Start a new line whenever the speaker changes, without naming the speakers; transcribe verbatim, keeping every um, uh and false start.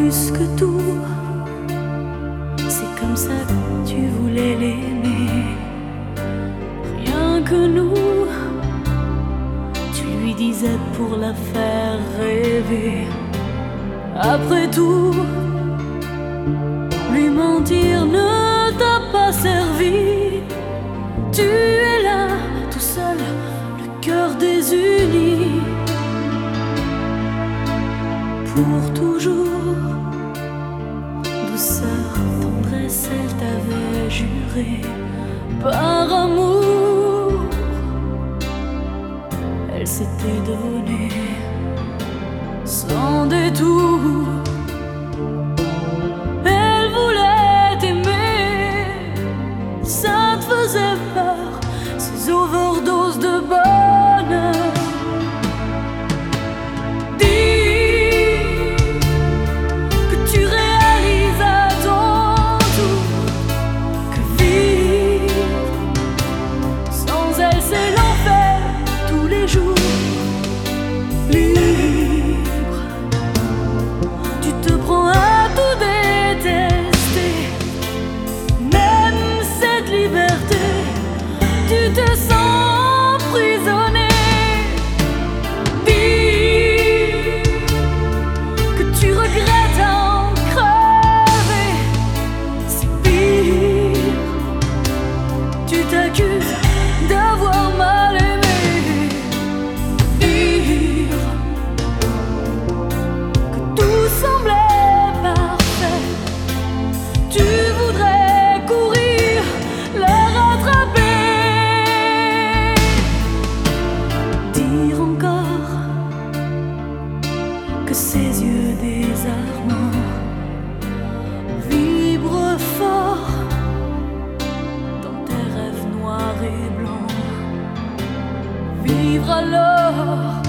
plus que tout. C'est comme ça que tu voulais l'aimer, rien que nous. Tu lui disais pour la faire rêver. Après tout, lui mentir ne t'a pas servi. Tu es là, tout seul, le cœur désuni. Pour toujours, douceur, tendresse, elle t'avait juré. Par amour, elle s'était donnée sans détour. Elle voulait t'aimer, ça te faisait peur, ces overdoses de bonheur. Tu te sens emprisonné. Dis que tu regrettes en crever. C'est pire, tu t'accuses d'avoir mal aimé. Dire que tout semblait parfait. Tu voudrais courir, le rattraper. Ses yeux désarmants vibrent fort dans tes rêves noirs et blancs. Vivre alors